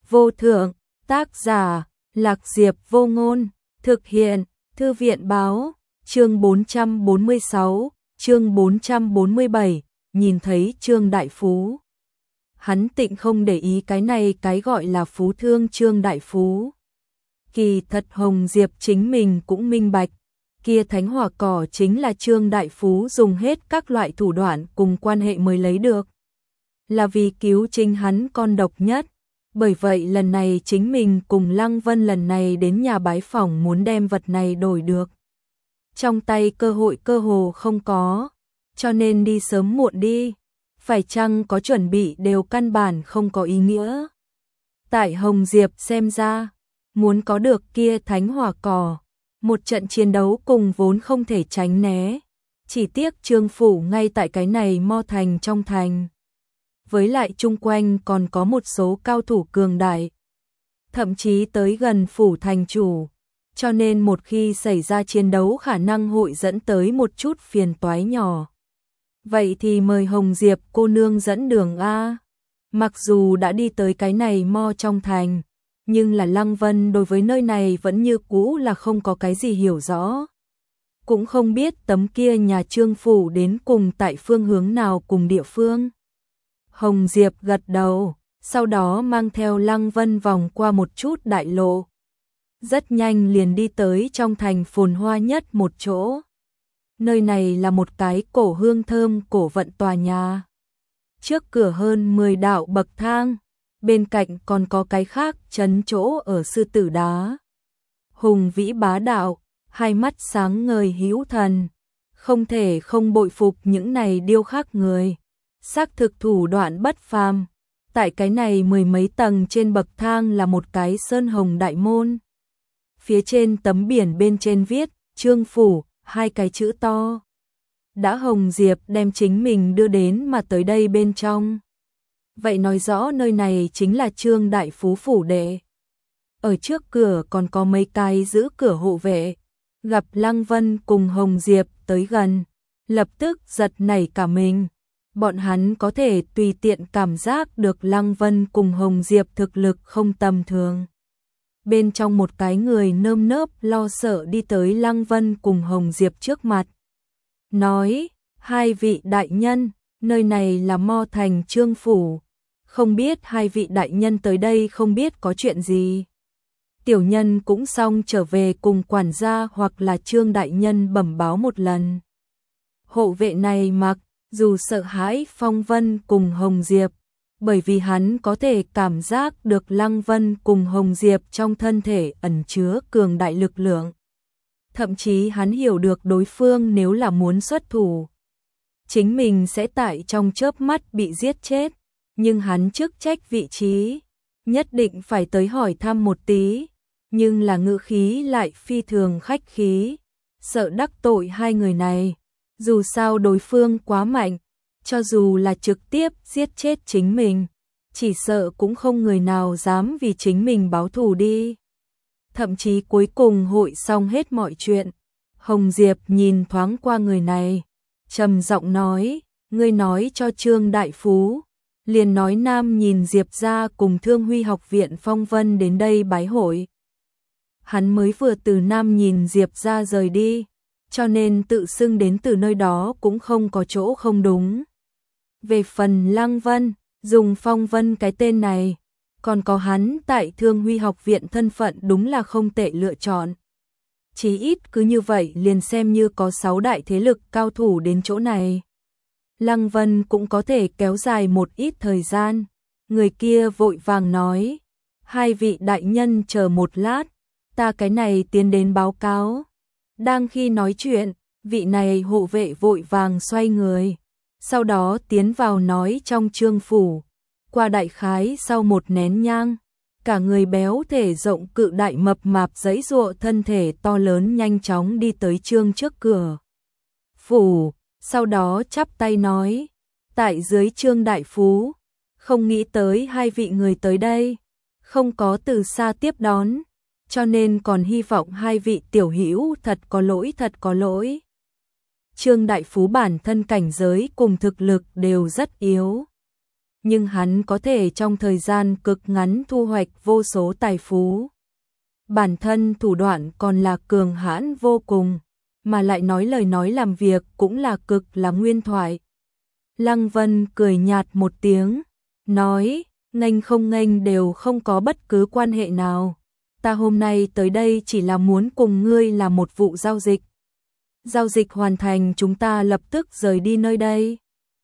vô thượng, tác giả, Lạc Diệp Vô Ngôn, thực hiện, Thư viện báo, chương 446, chương 447, nhìn thấy Trương Đại Phú. Hắn tịnh không để ý cái này cái gọi là phú thương Trương Đại Phú. Kỳ thật Hồng Diệp chính mình cũng minh bạch, kia thánh hỏa cỏ chính là Trương Đại Phú dùng hết các loại thủ đoạn cùng quan hệ mới lấy được. Là vì cứu chính hắn con độc nhất, bởi vậy lần này chính mình cùng Lăng Vân lần này đến nhà bái phỏng muốn đem vật này đổi được. Trong tay cơ hội cơ hồ không có, cho nên đi sớm muộn đi, phải chăng có chuẩn bị đều căn bản không có ý nghĩa. Tại Hồng Diệp xem ra, muốn có được kia thánh hỏa cỏ, một trận chiến đấu cùng vốn không thể tránh né, chỉ tiếc Trương phủ ngay tại cái này Mo thành trong thành. Với lại chung quanh còn có một số cao thủ cường đại, thậm chí tới gần phủ thành chủ, cho nên một khi xảy ra chiến đấu khả năng hội dẫn tới một chút phiền toái nhỏ. Vậy thì mời Hồng Diệp cô nương dẫn đường a. Mặc dù đã đi tới cái này Mo trong thành, nhưng là Lăng Vân đối với nơi này vẫn như cũ là không có cái gì hiểu rõ. Cũng không biết tấm kia nhà Trương phủ đến cùng tại phương hướng nào cùng địa phương. Hồng Diệp gật đầu, sau đó mang theo Lăng Vân vòng qua một chút đại lộ. Rất nhanh liền đi tới trong thành phồn hoa nhất một chỗ. Nơi này là một cái cổ hương thơm cổ vận tòa nhà. Trước cửa hơn 10 đạo bậc thang, bên cạnh còn có cái khác trấn chỗ ở sư tử đá. Hùng vĩ bá đạo, hai mắt sáng ngời hữu thần, không thể không bội phục những này điêu khắc người. Xác thực thủ đoạn bất phàm, tại cái này mười mấy tầng trên bậc thang là một cái sơn hồng đại môn. Phía trên tấm biển bên trên viết, Trương phủ, hai cái chữ to. Đã Hồng Diệp đem chính mình đưa đến mà tới đây bên trong. Vậy nói rõ nơi này chính là Trương Đại Phú phủ đệ. Ở trước cửa còn có mấy cái giữ cửa hộ vệ. Gặp Lăng Vân cùng Hồng Diệp tới gần, lập tức giật nảy cả mình. Bọn hắn có thể tùy tiện cảm giác được Lăng Vân cùng Hồng Diệp thực lực không tầm thường. Bên trong một cái người nơm nớp lo sợ đi tới Lăng Vân cùng Hồng Diệp trước mặt. Nói, hai vị đại nhân, nơi này là Mo thành Trương phủ. Không biết hai vị đại nhân tới đây không biết có chuyện gì. Tiểu nhân cũng xong trở về cùng quản gia hoặc là Trương đại nhân bẩm báo một lần. Hộ vệ này mặc dù sợ hãi Phong Vân cùng Hồng Diệp, bởi vì hắn có thể cảm giác được Lăng Vân cùng Hồng Diệp trong thân thể ẩn chứa cường đại lực lượng. Thậm chí hắn hiểu được đối phương nếu là muốn xuất thủ, chính mình sẽ tại trong chớp mắt bị giết chết, nhưng hắn chức trách vị trí, nhất định phải tới hỏi thăm một tí, nhưng là ngữ khí lại phi thường khách khí, sợ đắc tội hai người này. Dù sao đối phương quá mạnh, cho dù là trực tiếp giết chết chính mình, chỉ sợ cũng không người nào dám vì chính mình báo thù đi. Thậm chí cuối cùng hội xong hết mọi chuyện, Hồng Diệp nhìn thoáng qua người này, trầm giọng nói, ngươi nói cho Trương Đại Phú, liền nói Nam nhìn Diệp ra cùng Thương Huy học viện Phong Vân đến đây bái hội. Hắn mới vừa từ Nam nhìn Diệp ra rời đi, cho nên tự xưng đến từ nơi đó cũng không có chỗ không đúng. Về phần Lăng Vân, dùng Phong Vân cái tên này, còn có hắn tại Thương Huy học viện thân phận đúng là không tệ lựa chọn. Chí ít cứ như vậy liền xem như có 6 đại thế lực cao thủ đến chỗ này. Lăng Vân cũng có thể kéo dài một ít thời gian. Người kia vội vàng nói, hai vị đại nhân chờ một lát, ta cái này tiến đến báo cáo. Đang khi nói chuyện, vị này hộ vệ vội vàng xoay người, sau đó tiến vào nói trong Trương phủ. Qua đại khái sau một nén nhang, cả người béo thể rộng cự đại mập mạp giãy giụa thân thể to lớn nhanh chóng đi tới Trương trước cửa phủ, sau đó chắp tay nói, tại dưới Trương Đại Phú, không nghĩ tới hai vị người tới đây, không có từ xa tiếp đón, cho nên còn hy vọng hai vị tiểu hữu thật có lỗi thật có lỗi. Trương Đại Phú bản thân cảnh giới cùng thực lực đều rất yếu, nhưng hắn có thể trong thời gian cực ngắn thu hoạch vô số tài phú. Bản thân thủ đoạn còn là cường hãn vô cùng, mà lại nói lời nói làm việc cũng là cực là nguyên thoại. Lăng Vân cười nhạt một tiếng, nói, nghênh không nghênh đều không có bất cứ quan hệ nào. Ta hôm nay tới đây chỉ là muốn cùng ngươi làm một vụ giao dịch. Giao dịch hoàn thành chúng ta lập tức rời đi nơi đây.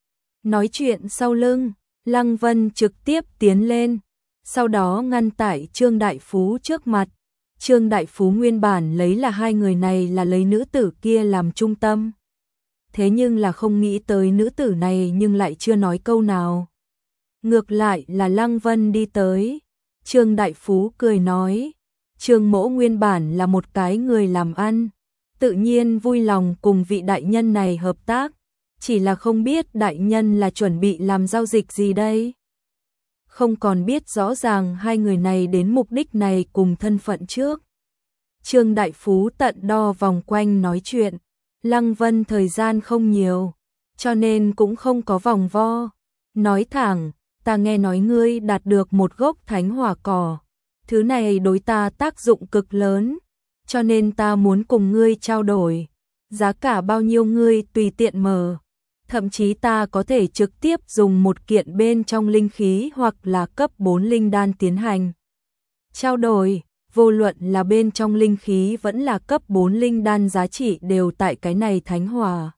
Nói chuyện sau lưng, Lăng Vân trực tiếp tiến lên, sau đó ngăn tại Trương Đại Phú trước mặt. Trương Đại Phú nguyên bản lấy là hai người này là lấy nữ tử kia làm trung tâm. Thế nhưng là không nghĩ tới nữ tử này nhưng lại chưa nói câu nào. Ngược lại là Lăng Vân đi tới. Trương Đại Phú cười nói, Trương mỗ nguyên bản là một cái người làm ăn, tự nhiên vui lòng cùng vị đại nhân này hợp tác, chỉ là không biết đại nhân là chuẩn bị làm giao dịch gì đây. Không còn biết rõ ràng hai người này đến mục đích này cùng thân phận trước. Trương Đại Phú tận đo vòng quanh nói chuyện, Lăng Vân thời gian không nhiều, cho nên cũng không có vòng vo. Nói thẳng, ta nghe nói ngươi đạt được một gốc thánh hỏa cỏ, thứ này đối ta tác dụng cực lớn, cho nên ta muốn cùng ngươi trao đổi, giá cả bao nhiêu ngươi tùy tiện mở. Thậm chí ta có thể trực tiếp dùng một kiện bên trong linh khí hoặc là cấp 4 linh đan tiến hành trao đổi, vô luận là bên trong linh khí vẫn là cấp 4 linh đan giá trị đều tại cái này thánh hỏa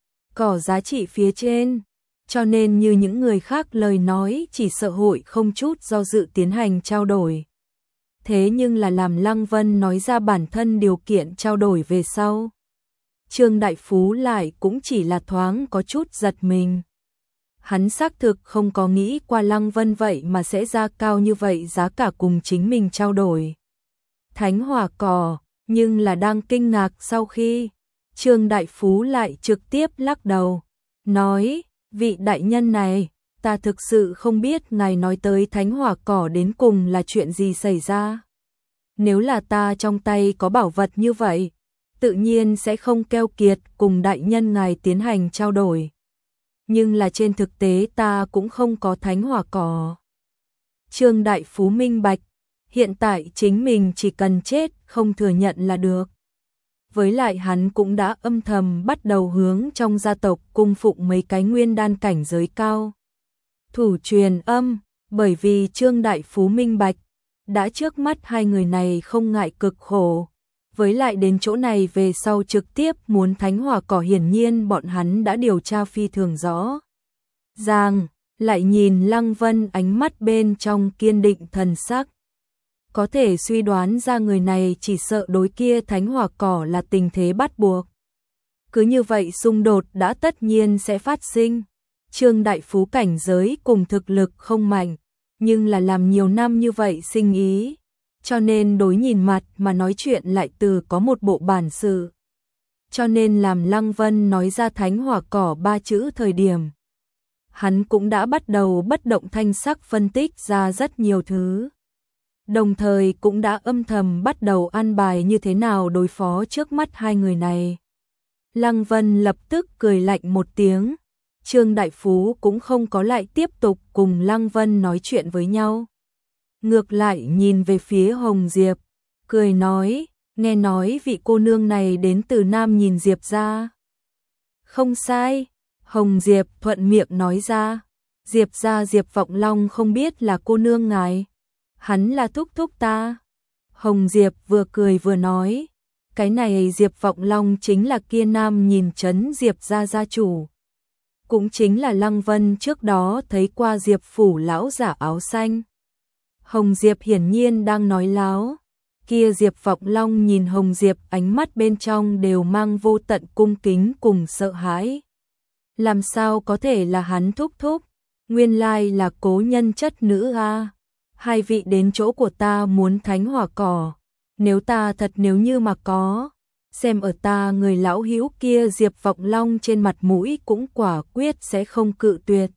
cỏ giá trị phía trên, cho nên như những người khác lời nói chỉ sợ hội không chút do dự tiến hành trao đổi. Thế nhưng là làm Lăng Vân nói ra bản thân điều kiện trao đổi về sau, Trương Đại Phú lại cũng chỉ là thoáng có chút giật mình. Hắn xác thực không có nghĩ qua Lăng Vân vậy mà sẽ ra cao như vậy giá cả cùng chính mình trao đổi thánh hỏa cỏ, nhưng là đang kinh ngạc sau khi Trương Đại Phú lại trực tiếp lắc đầu, nói, vị đại nhân này, ta thực sự không biết ngài nói tới thánh hỏa cỏ đến cùng là chuyện gì xảy ra. Nếu là ta trong tay có bảo vật như vậy, tự nhiên sẽ không keo kiệt cùng đại nhân ngài tiến hành trao đổi. Nhưng là trên thực tế ta cũng không có thánh hỏa cỏ. Trương Đại Phú minh bạch, hiện tại chính mình chỉ cần chết không thừa nhận là được. Với lại hắn cũng đã âm thầm bắt đầu hướng trong gia tộc cung phụng mấy cái nguyên đan cảnh giới cao thủ truyền âm, bởi vì Trương Đại Phú minh bạch, đã trước mắt hai người này không ngại cực khổ. Với lại đến chỗ này về sau trực tiếp muốn thánh hỏa cỏ hiển nhiên bọn hắn đã điều tra phi thường rõ ràng, lại nhìn Lăng Vân ánh mắt bên trong kiên định thần sắc. Có thể suy đoán ra người này chỉ sợ đối kia thánh hỏa cỏ là tình thế bắt buộc. Cứ như vậy xung đột đã tất nhiên sẽ phát sinh. Trương Đại Phú cảnh giới cùng thực lực không mạnh, nhưng là làm nhiều năm như vậy sinh ý, cho nên đối nhìn mặt mà nói chuyện lại từ có một bộ bản sự. Cho nên làm Lăng Vân nói ra thánh hỏa cỏ 3 chữ thời điểm, hắn cũng đã bắt đầu bất động thanh sắc phân tích ra rất nhiều thứ. Đồng thời cũng đã âm thầm bắt đầu an bài như thế nào đối phó trước mắt hai người này. Lăng Vân lập tức cười lạnh một tiếng. Trương Đại Phú cũng không có lại tiếp tục cùng Lăng Vân nói chuyện với nhau. Ngược lại nhìn về phía Hồng Diệp, cười nói, nghe nói vị cô nương này đến từ Nam Nhìn Diệp gia. Không sai, Hồng Diệp thuận miệng nói ra, Diệp gia Diệp Vọng Long không biết là cô nương ngài. Hắn là thúc thúc ta. Hồng Diệp vừa cười vừa nói, cái này Diệp Vọng Long chính là kia Nam Nhìn trấn Diệp gia gia chủ. Cũng chính là Lăng Vân trước đó thấy qua Diệp phủ lão giả áo xanh. Hồng Diệp hiển nhiên đang nói láo. Kia Diệp Vọng Long nhìn Hồng Diệp ánh mắt bên trong đều mang vô tận cung kính cùng sợ hãi. Làm sao có thể là hắn thúc thúc, nguyên lai là cố nhân chất nữ a. Hai vị đến chỗ của ta muốn thánh hỏa cỏ, nếu ta thật nếu như mà có, xem ở ta người lão hữu kia Diệp Vọng Long trên mặt mũi cũng quả quyết sẽ không cự tuyệt.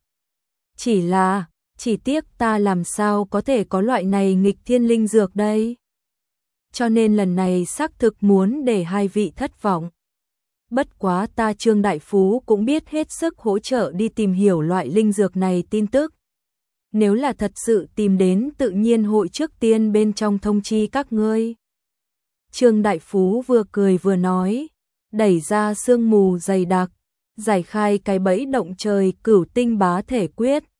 Chỉ tiếc ta làm sao có thể có loại này nghịch thiên linh dược đây. Cho nên lần này xác thực muốn để hai vị thất vọng. Bất quá ta Trương Đại Phú cũng biết hết sức hỗ trợ đi tìm hiểu loại linh dược này tin tức. nếu là thật sự tìm đến tự nhiên hội trước tiên bên trong thông chi các ngươi. Trương Đại Phú vừa cười vừa nói, đẩy ra sương mù dày đặc, giải khai cái bẫy động trời Cửu Tinh Bá Thể Quyết,